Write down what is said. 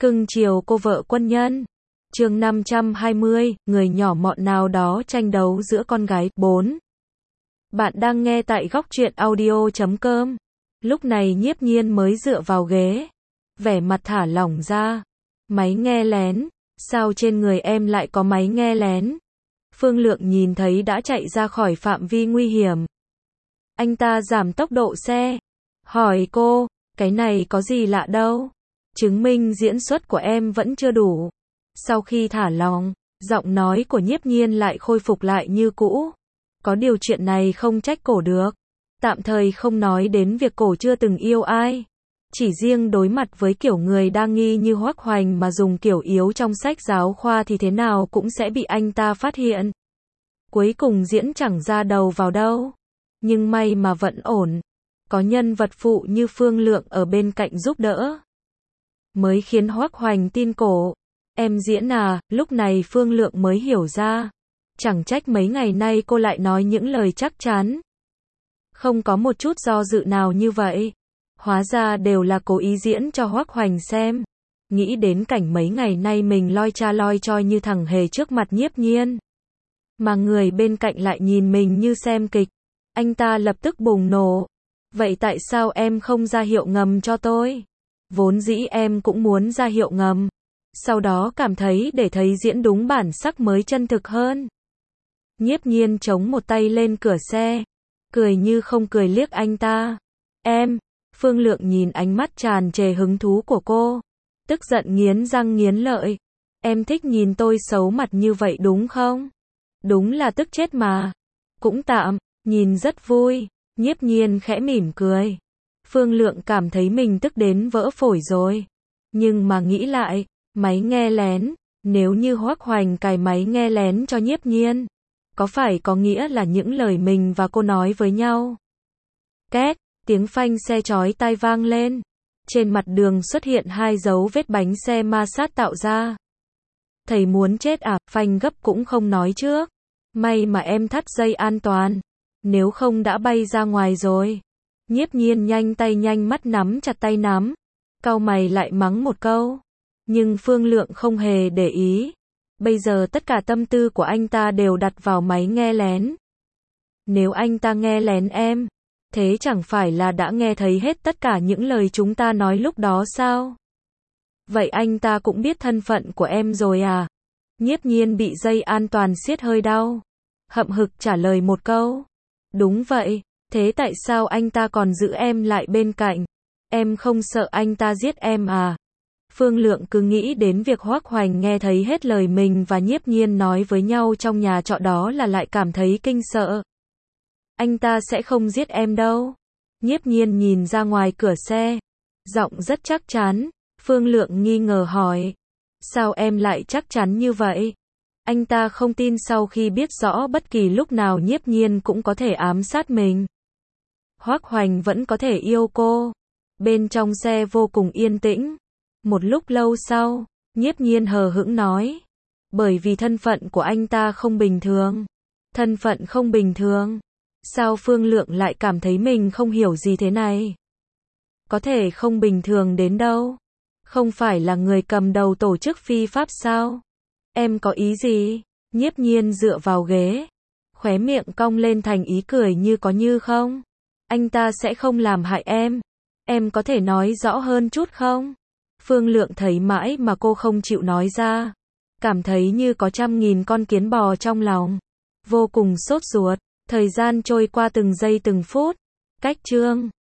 Cưng chiều cô vợ quân nhân. Chương 520, người nhỏ mọn nào đó tranh đấu giữa con gái. 4. Bạn đang nghe tại góc truyện audio.com. Lúc này Nhiếp Nhiên mới dựa vào ghế, vẻ mặt thả lỏng ra. Máy nghe lén, sao trên người em lại có máy nghe lén? Phương Lượng nhìn thấy đã chạy ra khỏi phạm vi nguy hiểm. Anh ta giảm tốc độ xe, hỏi cô, cái này có gì lạ đâu? Chứng minh diễn xuất của em vẫn chưa đủ. Sau khi thả lỏng, giọng nói của Nhiếp Nhiên lại khôi phục lại như cũ. Có điều chuyện này không trách cổ được. Tạm thời không nói đến việc cổ chưa từng yêu ai. Chỉ riêng đối mặt với kiểu người đa nghi như Hoắc Hoành mà dùng kiểu yếu trong sách giáo khoa thì thế nào cũng sẽ bị anh ta phát hiện. Cuối cùng diễn chẳng ra đầu vào đâu. Nhưng may mà vẫn ổn. Có nhân vật phụ như Phương Lượng ở bên cạnh giúp đỡ, mới khiến Hoắc Hoành tin cổ. Em diễn à? Lúc này Phương Lượng mới hiểu ra. Chẳng trách mấy ngày nay cô lại nói những lời chắc chắn, không có một chút do dự nào như vậy. Hóa ra đều là cố ý diễn cho Hoắc Hoành xem. Nghĩ đến cảnh mấy ngày nay mình loi cha loi choi như thằng hề trước mặt Nhiếp Nhiên, mà người bên cạnh lại nhìn mình như xem kịch. Anh ta lập tức bùng nổ. Vậy tại sao em không ra hiệu ngầm cho tôi? Vốn dĩ em cũng muốn ra hiệu ngầm. Sau đó cảm thấy để thấy diễn đúng bản sắc mới chân thực hơn. Nhiếp Nhiên chống một tay lên cửa xe, cười như không cười liếc anh ta. Em, Phương Lượng nhìn ánh mắt tràn trề hứng thú của cô, tức giận nghiến răng nghiến lợi. Em thích nhìn tôi xấu mặt như vậy đúng không? Đúng là tức chết mà. Cũng tạm, nhìn rất vui. Nhiếp Nhiên khẽ mỉm cười. Phương Lượng cảm thấy mình tức đến vỡ phổi rồi. Nhưng mà nghĩ lại, máy nghe lén, nếu như Hoắc Hoành cài máy nghe lén cho Nhiếp Nhiên, có phải có nghĩa là những lời mình và cô nói với nhau? Két, tiếng phanh xe chói tai vang lên. Trên mặt đường xuất hiện hai dấu vết bánh xe ma sát tạo ra. Thầy muốn chết à? Phanh gấp cũng không nói trước. May mà em thắt dây an toàn, nếu không đã bay ra ngoài rồi. Nhiếp Nhiên nhanh tay nhanh mắt nắm chặt tay nắm, cau mày lại mắng một câu. Nhưng Phương Lượng không hề để ý. Bây giờ tất cả tâm tư của anh ta đều đặt vào máy nghe lén. Nếu anh ta nghe lén em, thế chẳng phải là đã nghe thấy hết tất cả những lời chúng ta nói lúc đó sao? Vậy anh ta cũng biết thân phận của em rồi à? Nhiếp Nhiên bị dây an toàn siết hơi đau, hậm hực trả lời một câu. Đúng vậy, thế tại sao anh ta còn giữ em lại bên cạnh? Em không sợ anh ta giết em à? Phương Lượng cứ nghĩ đến việc Hoắc Hoành nghe thấy hết lời mình và Nhiếp Nhiên nói với nhau trong nhà trọ đó là lại cảm thấy kinh sợ. Anh ta sẽ không giết em đâu. Nhiếp Nhiên nhìn ra ngoài cửa xe, giọng rất chắc chắn. Phương Lượng nghi ngờ hỏi, sao em lại chắc chắn như vậy? Anh ta không tin sau khi biết rõ bất kỳ lúc nào Nhiếp Nhiên cũng có thể ám sát mình. Hoắc Hoành vẫn có thể yêu cô. Bên trong xe vô cùng yên tĩnh. Một lúc lâu sau, Nhiếp Nhiên hờ hững nói, bởi vì thân phận của anh ta không bình thường. Thân phận không bình thường? Sao Phương Lượng lại cảm thấy mình không hiểu gì thế này? Có thể không bình thường đến đâu. Không phải là người cầm đầu tổ chức phi pháp sao? Em có ý gì? Nhiếp Nhiên dựa vào ghế, khóe miệng cong lên thành ý cười như có như không. Anh ta sẽ không làm hại em. Em có thể nói rõ hơn chút không? Phương Lượng thấy mãi mà cô không chịu nói ra, cảm thấy như có 100.000 con kiến bò trong lòng, vô cùng sốt ruột. Thời gian trôi qua từng giây từng phút. Cách chương